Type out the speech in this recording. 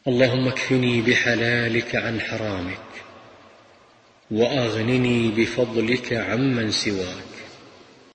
اللهم اكفني بحلالك عن حرامك، وأغنني بفضلك عمن سواك.